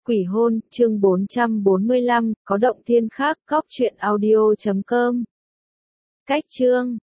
Quỷ hôn, chương 445, có động thiên khác, góc truyện audio.com. Cách chương